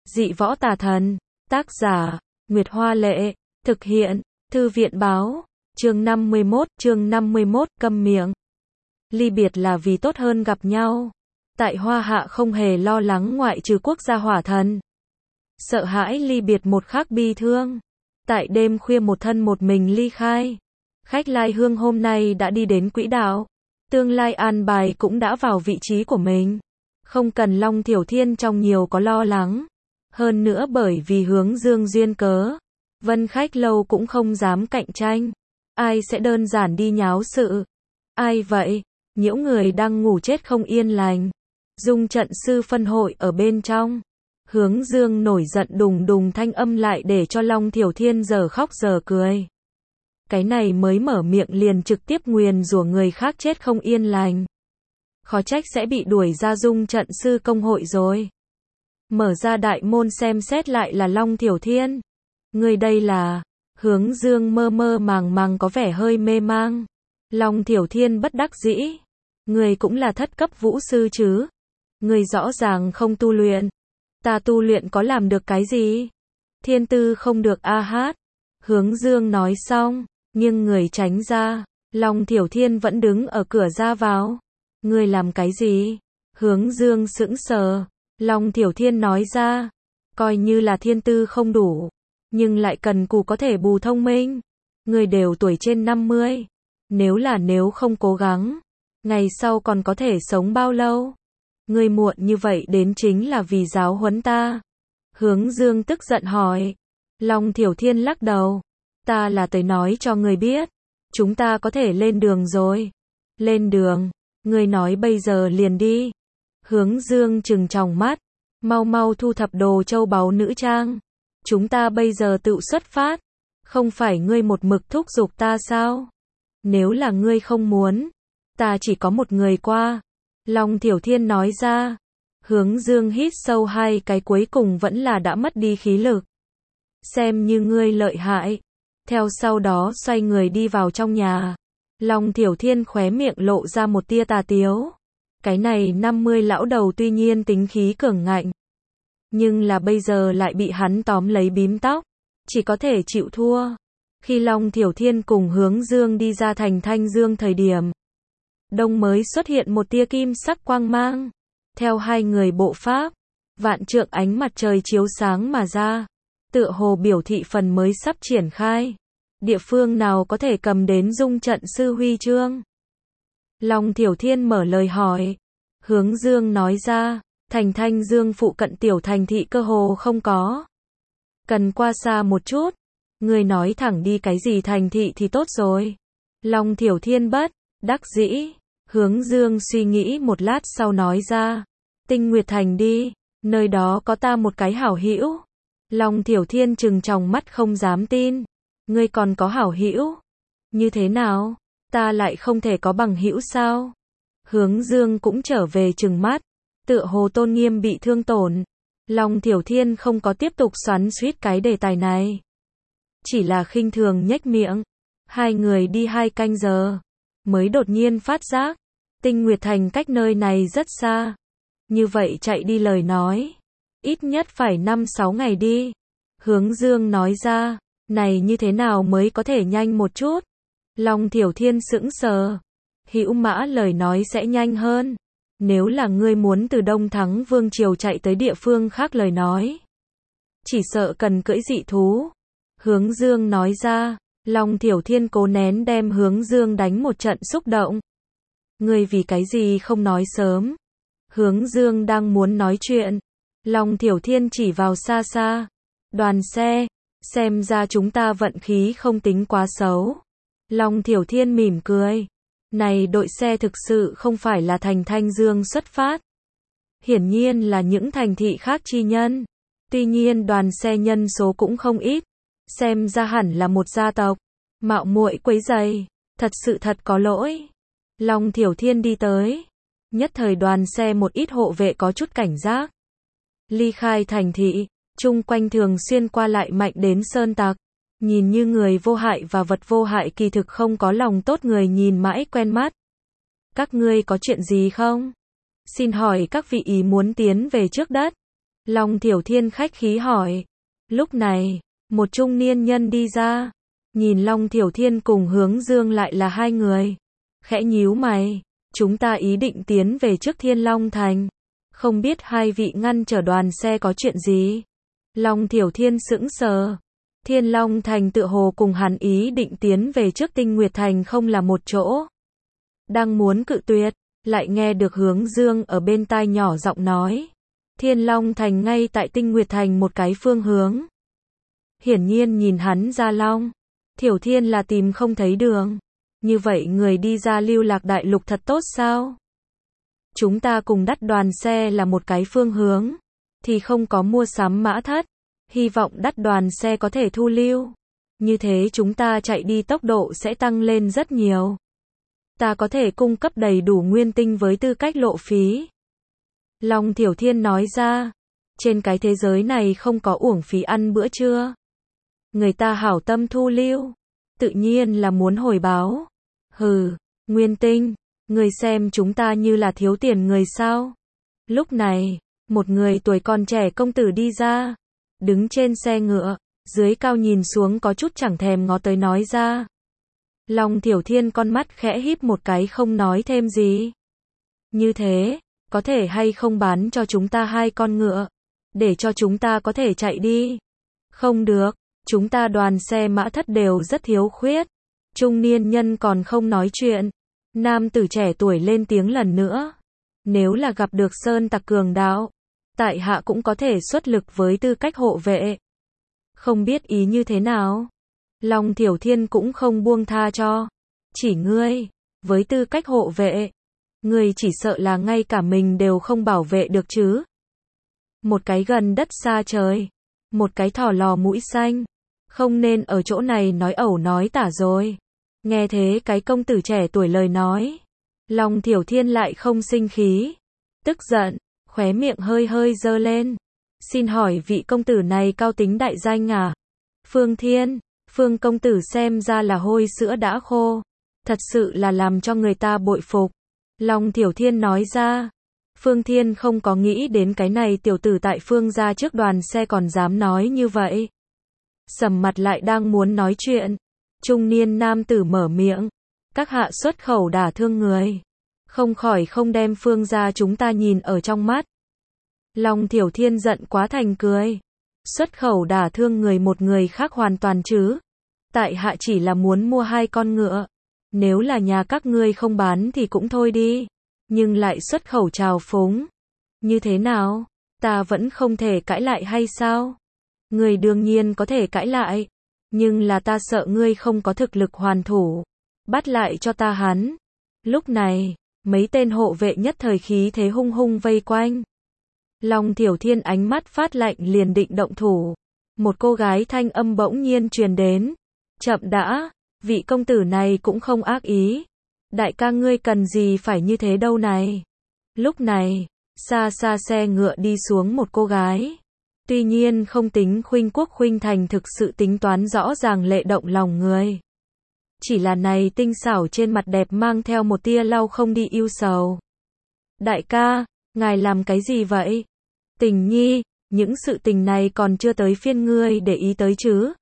Dị võ tà thần. Tác giả, Nguyệt Hoa Lệ. Thực hiện, Thư viện báo. Chương 51, câm miệng. Ly biệt là vì tốt hơn gặp nhau. Tại Hoa Hạ không hề lo lắng ngoại trừ quốc gia hỏa thần. Sợ hãi ly biệt một khắc bi thương. Tại đêm khuya một thân một mình ly khai. Khách lai hương hôm nay đã đi đến quỹ đạo. Tương lai an bài cũng đã vào vị trí của mình. Không cần Long Thiểu Thiên trong nhiều có lo lắng. Hơn nữa bởi vì hướng dương duyên cớ. Vân khách lâu cũng không dám cạnh tranh. Ai sẽ đơn giản đi nháo sự? Ai vậy? Nhiễu người đang ngủ chết không yên lành. Dung trận sư phân hội ở bên trong. Hướng dương nổi giận đùng đùng thanh âm lại để cho Long Thiểu Thiên giờ khóc giờ cười. Cái này mới mở miệng liền trực tiếp nguyền rủa người khác chết không yên lành. Khó trách sẽ bị đuổi ra dung trận sư công hội rồi. Mở ra đại môn xem xét lại là Long Thiểu Thiên. Người đây là... Hướng dương mơ mơ màng màng có vẻ hơi mê mang. Long Thiểu Thiên bất đắc dĩ. Người cũng là thất cấp vũ sư chứ. Người rõ ràng không tu luyện. Ta tu luyện có làm được cái gì? Thiên tư không được a hát. Hướng dương nói xong, nhưng người tránh ra. Long Thiểu Thiên vẫn đứng ở cửa ra vào. Người làm cái gì? Hướng dương sững sờ. Long Thiểu Thiên nói ra. Coi như là thiên tư không đủ. Nhưng lại cần cù có thể bù thông minh. Người đều tuổi trên 50. Nếu không cố gắng. Ngày sau còn có thể sống bao lâu? Người muộn như vậy đến chính là vì giáo huấn ta. Hướng dương tức giận hỏi. Long Thiểu Thiên lắc đầu. Ta là tới nói cho người biết. Chúng ta có thể lên đường rồi. Lên đường. Người nói bây giờ liền đi. Hướng dương trừng tròng mắt. Mau thu thập đồ châu báu nữ trang. Chúng ta bây giờ tự xuất phát. Không phải ngươi một mực thúc giục ta sao? Nếu là ngươi không muốn. Ta chỉ có một người qua. Long Thiểu Thiên nói ra. Hướng dương hít sâu hai cái cuối cùng vẫn là đã mất đi khí lực. Xem như ngươi lợi hại. Theo sau đó xoay người đi vào trong nhà. Long Thiểu Thiên khóe miệng lộ ra một tia tà tiếu. Cái này 50 lão đầu tuy nhiên tính khí cường ngạnh. Nhưng là bây giờ lại bị hắn tóm lấy bím tóc. Chỉ có thể chịu thua. Khi Long Thiểu Thiên cùng Hướng Dương đi ra thành Thanh Dương thời điểm. Đông mới xuất hiện một tia kim sắc quang mang. Theo hai người bộ pháp. Vạn trượng ánh mặt trời chiếu sáng mà ra. Tựa hồ biểu thị phần mới sắp triển khai. Địa phương nào có thể cầm đến dung trận sư huy chương? Long Thiểu Thiên mở lời hỏi. Hướng Dương nói ra. Thành Thanh Dương phụ cận tiểu thành thị cơ hồ không có. Cần qua xa một chút. Người nói thẳng đi cái gì thành thị thì tốt rồi. Long Thiểu Thiên bất đắc dĩ. Hướng Dương suy nghĩ một lát sau nói ra. Tinh Nguyệt Thành đi. Nơi đó có ta một cái hảo hữu. Long Thiểu Thiên trừng tròng mắt không dám tin. Ngươi còn có hảo hữu? Như thế nào? Ta lại không thể có bằng hữu sao? Hướng Dương cũng trở về trừng mắt. Tựa hồ tôn nghiêm bị thương tổn. Long Thiểu Thiên không có tiếp tục xoắn xuýt cái đề tài này. Chỉ là khinh thường nhếch miệng. Hai người đi 2 canh giờ. Mới đột nhiên phát giác. Tinh Nguyệt Thành cách nơi này rất xa. Như vậy chạy đi lời nói. Ít nhất phải 5-6 ngày đi. Hướng Dương nói ra. Này như thế nào mới có thể nhanh một chút? Long Thiểu Thiên sững sờ. Hữu Mã lời nói sẽ nhanh hơn. Nếu là ngươi muốn từ Đông Thắng Vương Triều chạy tới địa phương khác lời nói. Chỉ sợ cần cưỡi dị thú. Hướng Dương nói ra. Long Thiểu Thiên cố nén đem Hướng Dương đánh một trận xúc động. Ngươi vì cái gì không nói sớm? Hướng Dương đang muốn nói chuyện. Long Thiểu Thiên chỉ vào xa xa. Đoàn xe. Xem ra chúng ta vận khí không tính quá xấu. Long Thiểu Thiên mỉm cười. Này đội xe thực sự không phải là thành Thanh Dương xuất phát. Hiển nhiên là những thành thị khác chi nhân. Tuy nhiên đoàn xe nhân số cũng không ít. Xem ra hẳn là một gia tộc. Mạo muội quấy rầy. Thật có lỗi. Long Thiểu Thiên đi tới. Nhất thời đoàn xe một ít hộ vệ có chút cảnh giác. Ly khai thành thị. Chung quanh thường xuyên qua lại mạnh đến sơn tặc. Nhìn như người vô hại và vật vô hại kỳ thực không có lòng tốt người nhìn mãi quen mắt. Các ngươi có chuyện gì không? Xin hỏi các vị ý muốn tiến về trước đất. Long Thiểu Thiên khách khí hỏi. Lúc này, một trung niên nhân đi ra, nhìn Long Thiểu Thiên cùng Hướng Dương lại là hai người. Khẽ nhíu mày, chúng ta ý định tiến về trước Thiên Long Thành. Không biết hai vị ngăn trở đoàn xe có chuyện gì? Long Thiểu Thiên sững sờ. Thiên Long Thành tựa hồ cùng hắn ý định tiến về trước Tinh Nguyệt Thành không là một chỗ. Đang muốn cự tuyệt, lại nghe được Hướng Dương ở bên tai nhỏ giọng nói. Thiên Long Thành ngay tại Tinh Nguyệt Thành một cái phương hướng. Hiển nhiên nhìn hắn ra Long Thiểu Thiên là tìm không thấy đường. Như vậy người đi ra Lưu Lạc Đại Lục thật tốt sao? Chúng ta cùng đắt đoàn xe là một cái phương hướng, thì không có mua sắm mã thất. Hy vọng đắt đoàn xe có thể thu lưu. Như thế chúng ta chạy đi tốc độ sẽ tăng lên rất nhiều. Ta có thể cung cấp đầy đủ nguyên tinh với tư cách lộ phí. Long Thiểu Thiên nói ra. Trên cái thế giới này không có uổng phí ăn bữa trưa. Người ta hảo tâm thu lưu, tự nhiên là muốn hồi báo. Hừ, nguyên tinh, người xem chúng ta như là thiếu tiền người sao? Lúc này, một người tuổi còn trẻ công tử đi ra, đứng trên xe ngựa, dưới cao nhìn xuống có chút chẳng thèm ngó tới nói ra. Long Thiểu Thiên con mắt khẽ híp một cái không nói thêm gì. Như thế, có thể hay không bán cho chúng ta 2 con ngựa, để cho chúng ta có thể chạy đi? Không được, chúng ta đoàn xe mã thất đều rất thiếu khuyết. Trung niên nhân còn không nói chuyện. Nam tử trẻ tuổi lên tiếng lần nữa. Nếu là gặp được sơn tặc cường đạo, tại hạ cũng có thể xuất lực với tư cách hộ vệ. Không biết ý như thế nào? Long Thiểu Thiên cũng không buông tha cho. Chỉ ngươi, với tư cách hộ vệ, ngươi chỉ sợ là ngay cả mình đều không bảo vệ được chứ. Một cái gần đất xa trời, một cái thỏ lò mũi xanh, không nên ở chỗ này nói ẩu nói tả rồi. Nghe thế cái công tử trẻ tuổi lời nói, Long Thiểu Thiên lại không sinh khí, tức giận, khóe miệng hơi hơi giơ lên. Xin hỏi vị công tử này cao tính đại danh à? Phương Thiên, Phương công tử xem ra là hôi sữa đã khô, thật sự là làm cho người ta bội phục. Long Thiểu Thiên nói ra. Phương Thiên không có nghĩ đến cái này tiểu tử tại Phương gia trước đoàn xe còn dám nói như vậy. Sầm mặt lại đang muốn nói chuyện, trung niên nam tử mở miệng. Các hạ xuất khẩu đả thương người, không khỏi không đem Phương gia chúng ta nhìn ở trong mắt. Long Thiểu Thiên giận quá thành cười. Xuất khẩu đả thương người một người khác hoàn toàn chứ. Tại hạ chỉ là muốn mua 2 con ngựa. Nếu là nhà các ngươi không bán thì cũng thôi đi. Nhưng lại xuất khẩu trào phúng. Như thế nào? Ta vẫn không thể cãi lại hay sao? Ngươi đương nhiên có thể cãi lại. Nhưng là ta sợ ngươi không có thực lực hoàn thủ. Bắt lại cho ta hắn. Lúc này, mấy tên hộ vệ nhất thời khí thế hung hung vây quanh. Long Thiểu Thiên ánh mắt phát lạnh liền định động thủ. Một cô gái thanh âm bỗng nhiên truyền đến. Chậm đã, vị công tử này cũng không ác ý. Đại ca ngươi cần gì phải như thế đâu này. Lúc này, xa xa xe ngựa đi xuống một cô gái. Tuy nhiên không tính khuynh quốc khuynh thành, thực sự tính toán rõ ràng lệ động lòng người. Chỉ là này tinh xảo trên mặt đẹp mang theo một tia lau không đi ưu sầu. Đại ca, ngài làm cái gì vậy? Tình nhi, những sự tình này còn chưa tới phiên ngươi để ý tới chứ?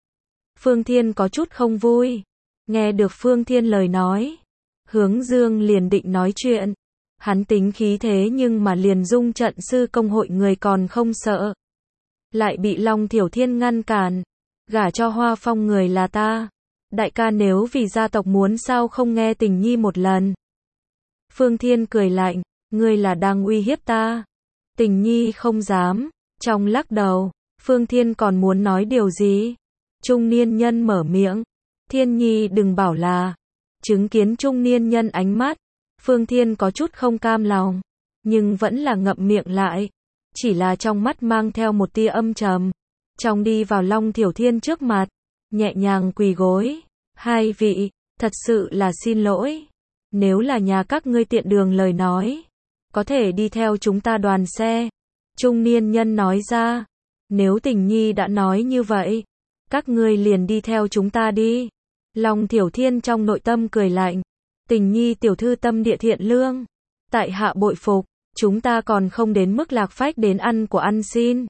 Phương Thiên có chút không vui. Nghe được Phương Thiên lời nói, Hướng Dương liền định nói chuyện. Hắn tính khí thế nhưng mà liền dung trận sư công hội người còn không sợ. Lại bị Long Thiểu Thiên ngăn cản. Gả cho Hoa Phong người là ta. Đại ca nếu vì gia tộc muốn sao không nghe tình nhi một lần. Phương Thiên cười lạnh. Ngươi là đang uy hiếp ta. Tình nhi không dám. Trong lắc đầu, Phương Thiên còn muốn nói điều gì? Trung niên nhân mở miệng. Thiên nhi đừng bảo là. Chứng kiến trung niên nhân ánh mắt, Phương Thiên có chút không cam lòng, nhưng vẫn là ngậm miệng lại. Chỉ là trong mắt mang theo một tia âm trầm. Trong đi vào Long Thiểu Thiên trước mặt, nhẹ nhàng quỳ gối. Hai vị, thật sự là xin lỗi. Nếu là nhà các ngươi tiện đường lời nói, có thể đi theo chúng ta đoàn xe. Trung niên nhân nói ra. Nếu tình nhi đã nói như vậy, các ngươi liền đi theo chúng ta đi. Long Thiểu Thiên trong nội tâm cười lạnh. Tình nhi tiểu thư tâm địa thiện lương, tại hạ bội phục. chúng ta còn không đến mức lạc phách đến ăn của ăn xin.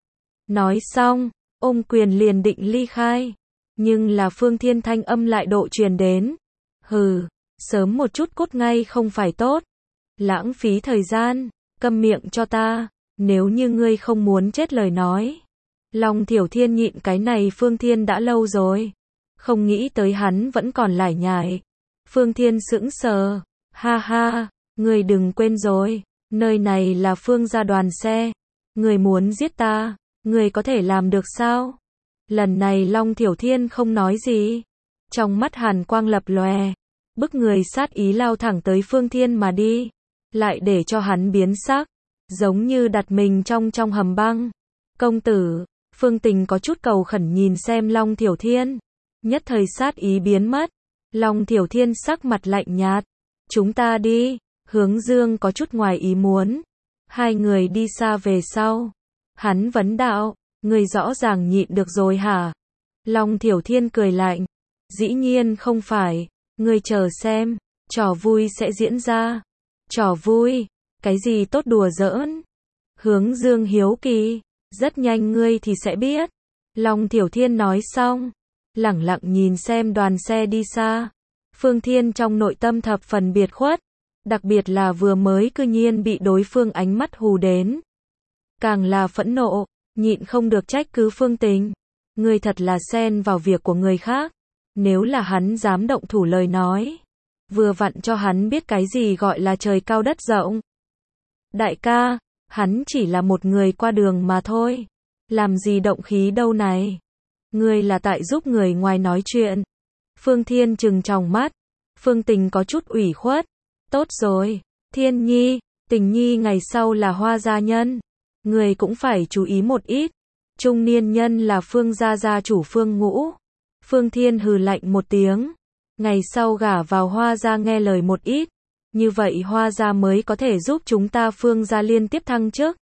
Nói xong, ôm quyền liền định ly khai. Nhưng là Phương Thiên thanh âm lại độ truyền đến. Hừ, sớm một chút cút ngay không phải tốt. Lãng phí thời gian, câm miệng cho ta, nếu như ngươi không muốn chết lời nói. Long Thiểu Thiên nhịn cái này Phương Thiên đã lâu rồi. Không nghĩ tới hắn vẫn còn lải nhải. Phương Thiên sững sờ, ha ha, ngươi đừng quên rồi, nơi này là Phương gia đoàn xe. Ngươi muốn giết ta, ngươi có thể làm được sao? Lần này Long Thiểu Thiên không nói gì. Trong mắt hàn quang lập lòe, bức người sát ý lao thẳng tới Phương Thiên mà đi. Lại để cho hắn biến sắc, giống như đặt mình trong hầm băng. Công tử, Phương Tình có chút cầu khẩn nhìn xem Long Thiểu Thiên. Nhất thời sát ý biến mất. Long Thiểu Thiên sắc mặt lạnh nhạt. Chúng ta đi. Hướng Dương có chút ngoài ý muốn. Hai người đi xa về sau. Hắn vấn đạo, người rõ ràng nhịn được rồi hả? Long Thiểu Thiên cười lạnh. Dĩ nhiên không phải. Ngươi chờ xem, trò vui sẽ diễn ra. Trò vui? Cái gì tốt đùa giỡn? Hướng Dương hiếu kỳ. Rất nhanh ngươi thì sẽ biết. Long Thiểu Thiên nói xong, lẳng lặng nhìn xem đoàn xe đi xa. Phương Thiên trong nội tâm thập phần biệt khuất, đặc biệt là vừa mới cư nhiên bị đối phương ánh mắt hù đến. Càng là phẫn nộ, nhịn không được trách cứ Phương Tình. Ngươi thật là xen vào việc của người khác. Nếu là hắn dám động thủ lời nói, vừa vặn cho hắn biết cái gì gọi là trời cao đất rộng. Đại ca, hắn chỉ là một người qua đường mà thôi. Làm gì động khí đâu này? Ngươi là tại giúp người ngoài nói chuyện. Phương Thiên trừng tròng mắt. Phương Tình có chút ủy khuất. Tốt rồi, Thiên Nhi, Tình Nhi ngày sau là Hoa gia nhân. Ngươi cũng phải chú ý một ít. Trung niên nhân là Phương gia gia chủ Phương Ngũ. Phương Thiên hừ lạnh một tiếng. Ngày sau gả vào Hoa gia nghe lời một ít. Như vậy Hoa gia mới có thể giúp chúng ta Phương gia liên tiếp thăng chức.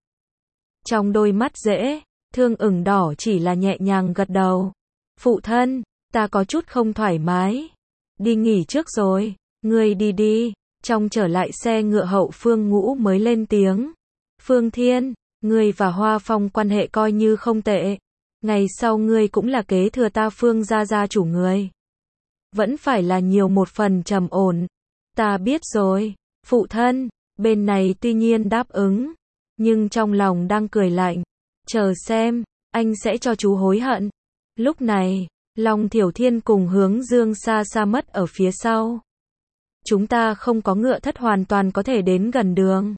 Trong đôi mắt dễ thương ửng đỏ chỉ là nhẹ nhàng gật đầu. Phụ thân, ta có chút không thoải mái. Đi nghỉ trước rồi, ngươi đi đi. Trong trở lại xe ngựa hậu Phương Ngũ mới lên tiếng. Phương Thiên, ngươi và Hoa Phong quan hệ coi như không tệ. Ngày sau ngươi cũng là kế thừa ta Phương gia gia chủ người. Vẫn phải là nhiều một phần trầm ổn. Ta biết rồi, phụ thân. Bên này tuy nhiên đáp ứng, nhưng trong lòng đang cười lạnh. Chờ xem, anh sẽ cho chú hối hận. Lúc này, Long Thiểu Thiên cùng Hướng Dương xa xa mất ở phía sau. Chúng ta không có ngựa thất hoàn toàn có thể đến gần đường.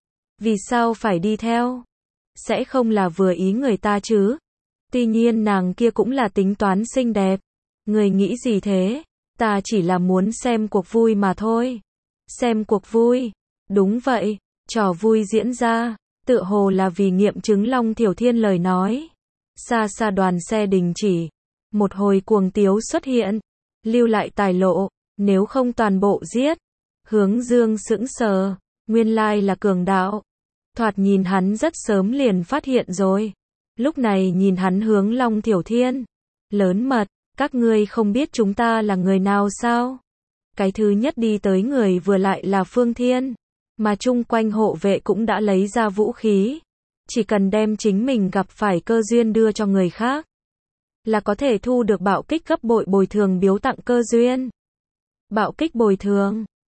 Vì sao phải đi theo? Sẽ không là vừa ý người ta chứ? Tuy nhiên nàng kia cũng là tính toán xinh đẹp. Người nghĩ gì thế? Ta chỉ là muốn xem cuộc vui mà thôi. Xem cuộc vui? Đúng vậy, trò vui diễn ra, tựa hồ là vì nghiệm chứng Long Thiểu Thiên lời nói. Xa xa đoàn xe đình chỉ. Một hồi cuồng tiếu xuất hiện. Lưu lại tài lộ, nếu không toàn bộ giết. Hướng Dương sững sờ, nguyên lai là cường đạo. Thoạt nhìn hắn rất sớm liền phát hiện rồi. Lúc này nhìn hắn hướng Long Thiểu Thiên. Lớn mật, các ngươi không biết chúng ta là người nào sao? Cái thứ nhất đi tới người vừa lại là Phương Thiên. Mà chung quanh hộ vệ cũng đã lấy ra vũ khí. Chỉ cần đem chính mình gặp phải cơ duyên đưa cho người khác, là có thể thu được bạo kích gấp bội bồi thường biếu tặng cơ duyên. Bạo kích bồi thường,